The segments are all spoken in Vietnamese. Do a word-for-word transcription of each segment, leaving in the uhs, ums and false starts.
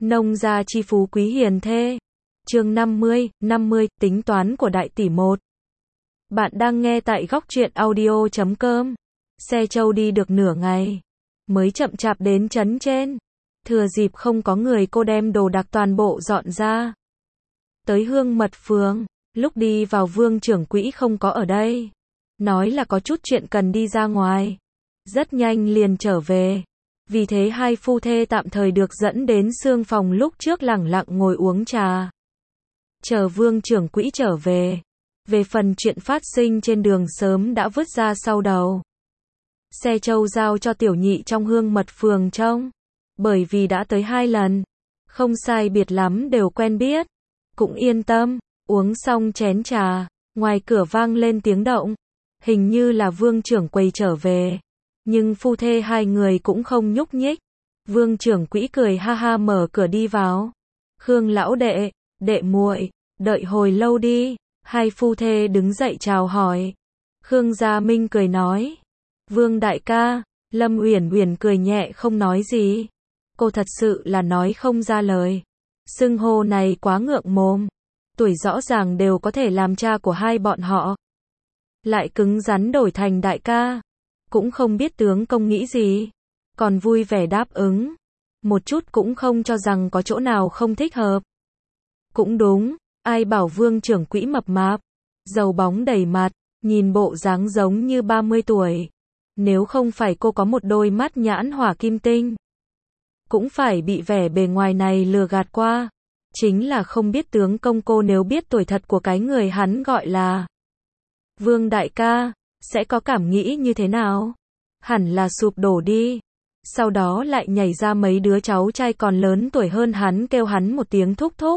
Nông gia chi phú quý hiền thê. Chương năm mươi, năm mươi, tính toán của đại tỷ một. Bạn đang nghe tại góc truyện audio chấm com. Xe trâu đi được nửa ngày, mới chậm chạp đến trấn trên. Thừa dịp không có người, cô đem đồ đạc toàn bộ dọn ra. Tới Hương Mật Phường, lúc đi vào Vương trưởng quỹ không có ở đây. Nói là có chút chuyện cần đi ra ngoài. Rất nhanh liền trở về. Vì thế hai phu thê tạm thời được dẫn đến xương phòng lúc trước lẳng lặng ngồi uống trà. Chờ Vương trưởng quỹ trở về. Về phần chuyện phát sinh trên đường sớm đã vứt ra sau đầu. Xe trâu giao cho tiểu nhị trong Hương Mật Phường trông. Bởi vì đã tới hai lần. Không sai biệt lắm đều quen biết. Cũng yên tâm. Uống xong chén trà. Ngoài cửa vang lên tiếng động. Hình như là Vương trưởng quầy trở về. Nhưng phu thê hai người cũng không nhúc nhích. Vương trưởng quỹ cười ha ha mở cửa đi vào. Khương lão đệ, đệ muội, đợi hồi lâu đi. Hai phu thê đứng dậy chào hỏi. Khương Gia Minh cười nói. Vương đại ca. Lâm Uyển Uyển cười nhẹ không nói gì. Cô thật sự là nói không ra lời. Xưng hô này quá ngượng mồm. Tuổi rõ ràng đều có thể làm cha của hai bọn họ. Lại cứng rắn đổi thành đại ca. Cũng không biết tướng công nghĩ gì. Còn vui vẻ đáp ứng. Một chút cũng không cho rằng có chỗ nào không thích hợp. Cũng đúng. Ai bảo Vương trưởng quỹ mập mạp. Dầu bóng đầy mặt. Nhìn bộ dáng giống như ba mươi tuổi. Nếu không phải cô có một đôi mắt nhãn hỏa kim tinh. Cũng phải bị vẻ bề ngoài này lừa gạt qua. Chính là không biết tướng công cô nếu biết tuổi thật của cái người hắn gọi là Vương đại ca, sẽ có cảm nghĩ như thế nào? Hẳn là sụp đổ đi. Sau đó lại nhảy ra mấy đứa cháu trai còn lớn tuổi hơn hắn kêu hắn một tiếng thúc thúc.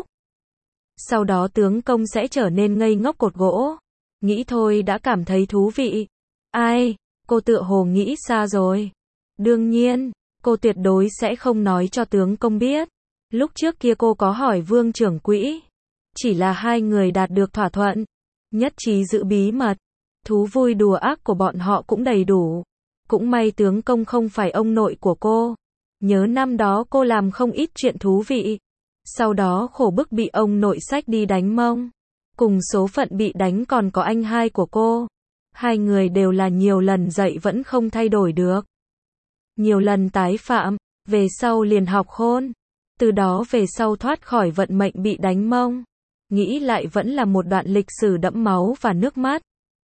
Sau đó tướng công sẽ trở nên ngây ngốc cột gỗ. Nghĩ thôi đã cảm thấy thú vị. Ai, cô tựa hồ nghĩ xa rồi. Đương nhiên, cô tuyệt đối sẽ không nói cho tướng công biết. Lúc trước kia cô có hỏi Vương trưởng quỹ. Chỉ là hai người đạt được thỏa thuận. Nhất trí giữ bí mật. Thú vui đùa ác của bọn họ cũng đầy đủ. Cũng may tướng công không phải ông nội của cô. Nhớ năm đó cô làm không ít chuyện thú vị. Sau đó khổ bức bị ông nội xách đi đánh mông. Cùng số phận bị đánh còn có anh hai của cô. Hai người đều là nhiều lần dạy vẫn không thay đổi được. Nhiều lần tái phạm. Về sau liền học khôn. Từ đó về sau thoát khỏi vận mệnh bị đánh mông. Nghĩ lại vẫn là một đoạn lịch sử đẫm máu và nước mắt.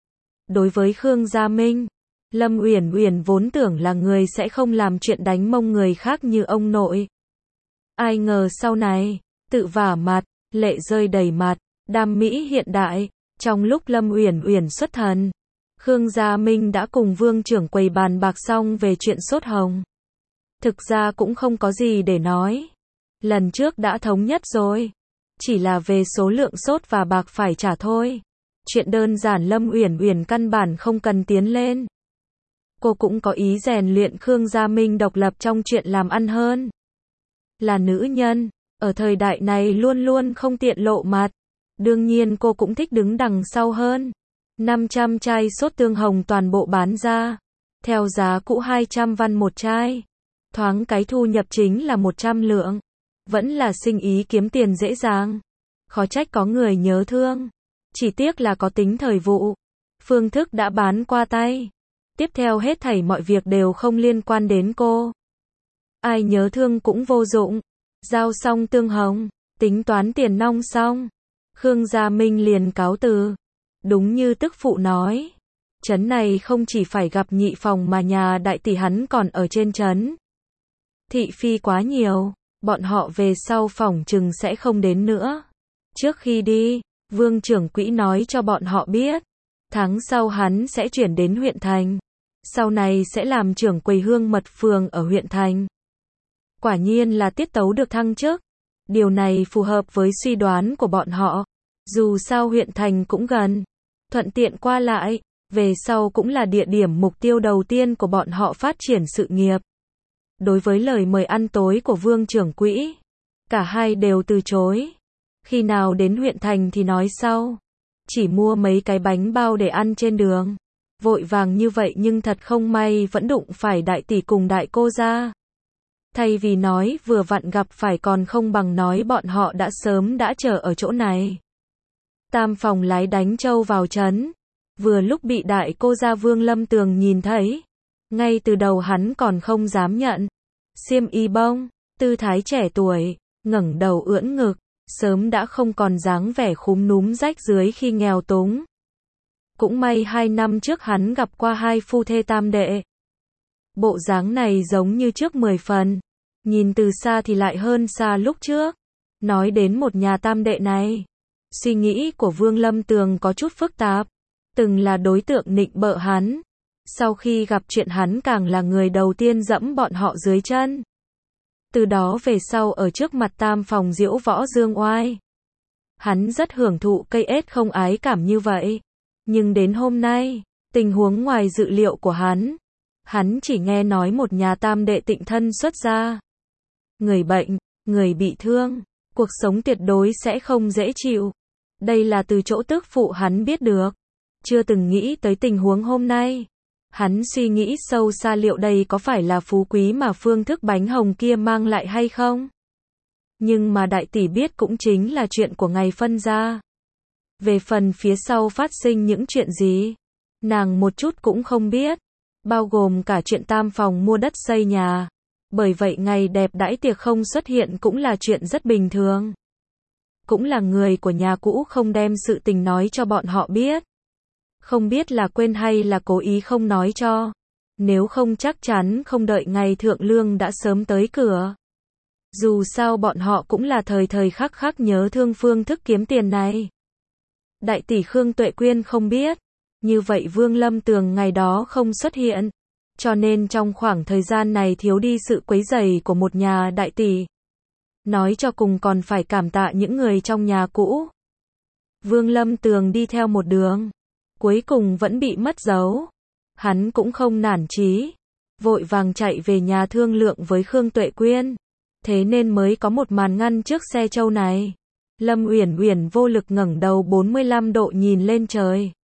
Đối với Khương Gia Minh, Lâm Uyển Uyển vốn tưởng là người sẽ không làm chuyện đánh mông người khác như ông nội. Ai ngờ sau này, tự vả mặt, lệ rơi đầy mặt, đam mỹ hiện đại. Trong lúc Lâm Uyển Uyển xuất thần, Khương Gia Minh đã cùng Vương trưởng quầy bàn bạc xong về chuyện sốt hồng. Thực ra cũng không có gì để nói. Lần trước đã thống nhất rồi. Chỉ là về số lượng sốt và bạc phải trả thôi. Chuyện đơn giản Lâm Uyển Uyển căn bản không cần tiến lên. Cô cũng có ý rèn luyện Khương Gia Minh độc lập trong chuyện làm ăn hơn. Là nữ nhân, ở thời đại này luôn luôn không tiện lộ mặt. Đương nhiên cô cũng thích đứng đằng sau hơn. năm trăm chai sốt tương hồng toàn bộ bán ra. Theo giá cũ hai trăm văn một chai. Thoáng cái thu nhập chính là một trăm lượng. Vẫn là sinh ý kiếm tiền dễ dàng. Khó trách có người nhớ thương. Chỉ tiếc là có tính thời vụ. Phương thức đã bán qua tay. Tiếp theo hết thảy mọi việc đều không liên quan đến cô. Ai nhớ thương cũng vô dụng. Giao xong tương hồng. Tính toán tiền nong xong. Khương Gia Minh liền cáo từ. Đúng như tức phụ nói. Trấn này không chỉ phải gặp nhị phòng mà nhà đại tỷ hắn còn ở trên trấn. Thị phi quá nhiều. Bọn họ về sau phòng chừng sẽ không đến nữa. Trước khi đi, Vương trưởng quỹ nói cho bọn họ biết. Tháng sau hắn sẽ chuyển đến huyện thành. Sau này sẽ làm trưởng quầy Hương Mật Phường ở huyện thành. Quả nhiên là tiết tấu được thăng chức. Điều này phù hợp với suy đoán của bọn họ. Dù sao huyện thành cũng gần. Thuận tiện qua lại. Về sau cũng là địa điểm mục tiêu đầu tiên của bọn họ phát triển sự nghiệp. Đối với lời mời ăn tối của Vương trưởng quỹ, cả hai đều từ chối. Khi nào đến huyện thành thì nói sau. Chỉ mua mấy cái bánh bao để ăn trên đường. Vội vàng như vậy nhưng thật không may vẫn đụng phải đại tỷ cùng đại cô gia. Thay vì nói vừa vặn gặp phải còn không bằng nói bọn họ đã sớm đã chờ ở chỗ này. Tam phòng lái đánh trâu vào trấn. Vừa lúc bị đại cô gia Vương Lâm Tường nhìn thấy. Ngay từ đầu hắn còn không dám nhận. Xiêm y bông, tư thái trẻ tuổi, ngẩng đầu ưỡn ngực, sớm đã không còn dáng vẻ khúm núm rách dưới khi nghèo túng. Cũng may hai năm trước hắn gặp qua hai phu thê tam đệ. Bộ dáng này giống như trước mười phần. Nhìn từ xa thì lại hơn xa lúc trước. Nói đến một nhà tam đệ này. Suy nghĩ của Vương Lâm Tường có chút phức tạp. Từng là đối tượng nịnh bợ hắn. Sau khi gặp chuyện hắn càng là người đầu tiên dẫm bọn họ dưới chân. Từ đó về sau ở trước mặt tam phòng diễu võ dương oai. Hắn rất hưởng thụ cây ết không ái cảm như vậy. Nhưng đến hôm nay, tình huống ngoài dự liệu của hắn. Hắn chỉ nghe nói một nhà tam đệ tịnh thân xuất gia. Người bệnh, người bị thương, cuộc sống tuyệt đối sẽ không dễ chịu. Đây là từ chỗ tức phụ hắn biết được. Chưa từng nghĩ tới tình huống hôm nay. Hắn suy nghĩ sâu xa liệu đây có phải là phú quý mà phương thức bánh hồng kia mang lại hay không? Nhưng mà đại tỷ biết cũng chính là chuyện của ngày phân gia. Về phần phía sau phát sinh những chuyện gì, nàng một chút cũng không biết. Bao gồm cả chuyện tam phòng mua đất xây nhà. Bởi vậy ngày đẹp đãi tiệc không xuất hiện cũng là chuyện rất bình thường. Cũng là người của nhà cũ không đem sự tình nói cho bọn họ biết. Không biết là quên hay là cố ý không nói cho. Nếu không chắc chắn không đợi ngày thượng lương đã sớm tới cửa. Dù sao bọn họ cũng là thời thời khắc khắc nhớ thương phương thức kiếm tiền này. Đại tỷ Khương Tuệ Quyên không biết. Như vậy Vương Lâm Tường ngày đó không xuất hiện. Cho nên trong khoảng thời gian này thiếu đi sự quấy rầy của một nhà đại tỷ. Nói cho cùng còn phải cảm tạ những người trong nhà cũ. Vương Lâm Tường đi theo một đường. Cuối cùng vẫn bị mất dấu. Hắn cũng không nản chí. Vội vàng chạy về nhà thương lượng với Khương Tuệ Quyên. Thế nên mới có một màn ngăn trước xe trâu này. Lâm Uyển Uyển vô lực ngẩng đầu bốn mươi lăm độ nhìn lên trời.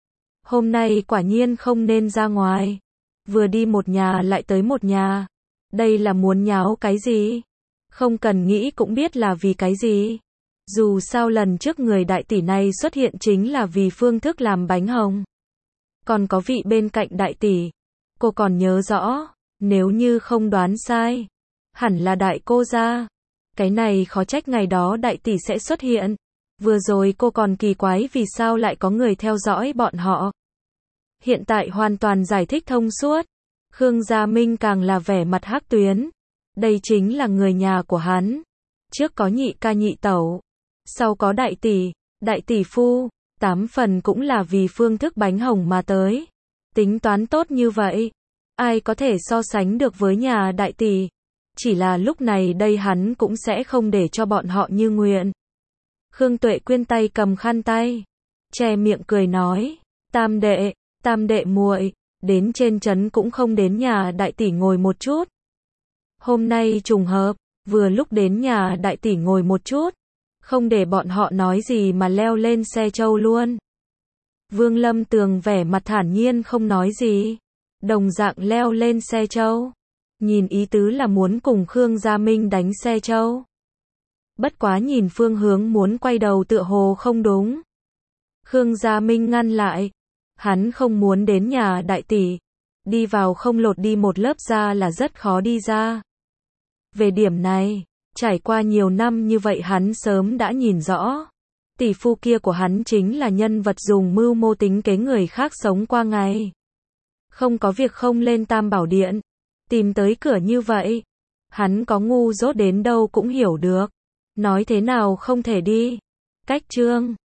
Hôm nay quả nhiên không nên ra ngoài. Vừa đi một nhà lại tới một nhà. Đây là muốn nháo cái gì? Không cần nghĩ cũng biết là vì cái gì. Dù sao lần trước người đại tỷ này xuất hiện chính là vì phương thức làm bánh hồng. Còn có vị bên cạnh đại tỷ. Cô còn nhớ rõ. Nếu như không đoán sai. Hẳn là đại cô gia. Cái này khó trách ngày đó đại tỷ sẽ xuất hiện. Vừa rồi cô còn kỳ quái vì sao lại có người theo dõi bọn họ. Hiện tại hoàn toàn giải thích thông suốt. Khương Gia Minh càng là vẻ mặt hắc tuyến. Đây chính là người nhà của hắn. Trước có nhị ca nhị tẩu. Sau có đại tỷ, đại tỷ phu. Tám phần cũng là vì phương thức bánh hồng mà tới. Tính toán tốt như vậy. Ai có thể so sánh được với nhà đại tỷ. Chỉ là lúc này đây hắn cũng sẽ không để cho bọn họ như nguyện. Khương Tuệ Quyên tay cầm khăn tay. Che miệng cười nói. Tam đệ, tam đệ muội, đến trên trấn cũng không đến nhà đại tỷ ngồi một chút. Hôm nay trùng hợp, vừa lúc đến nhà đại tỷ ngồi một chút. Không để bọn họ nói gì mà leo lên xe trâu luôn. Vương Lâm Tường vẻ mặt thản nhiên không nói gì. Đồng dạng leo lên xe trâu. Nhìn ý tứ là muốn cùng Khương Gia Minh đánh xe trâu. Bất quá nhìn phương hướng muốn quay đầu tựa hồ không đúng. Khương Gia Minh ngăn lại. Hắn không muốn đến nhà đại tỷ. Đi vào không lột đi một lớp da là rất khó đi ra. Về điểm này, trải qua nhiều năm như vậy hắn sớm đã nhìn rõ. Tỷ phu kia của hắn chính là nhân vật dùng mưu mô tính kế người khác sống qua ngày. Không có việc không lên Tam Bảo Điện. Tìm tới cửa như vậy. Hắn có ngu dốt đến đâu cũng hiểu được. Nói thế nào không thể đi. Cách trương.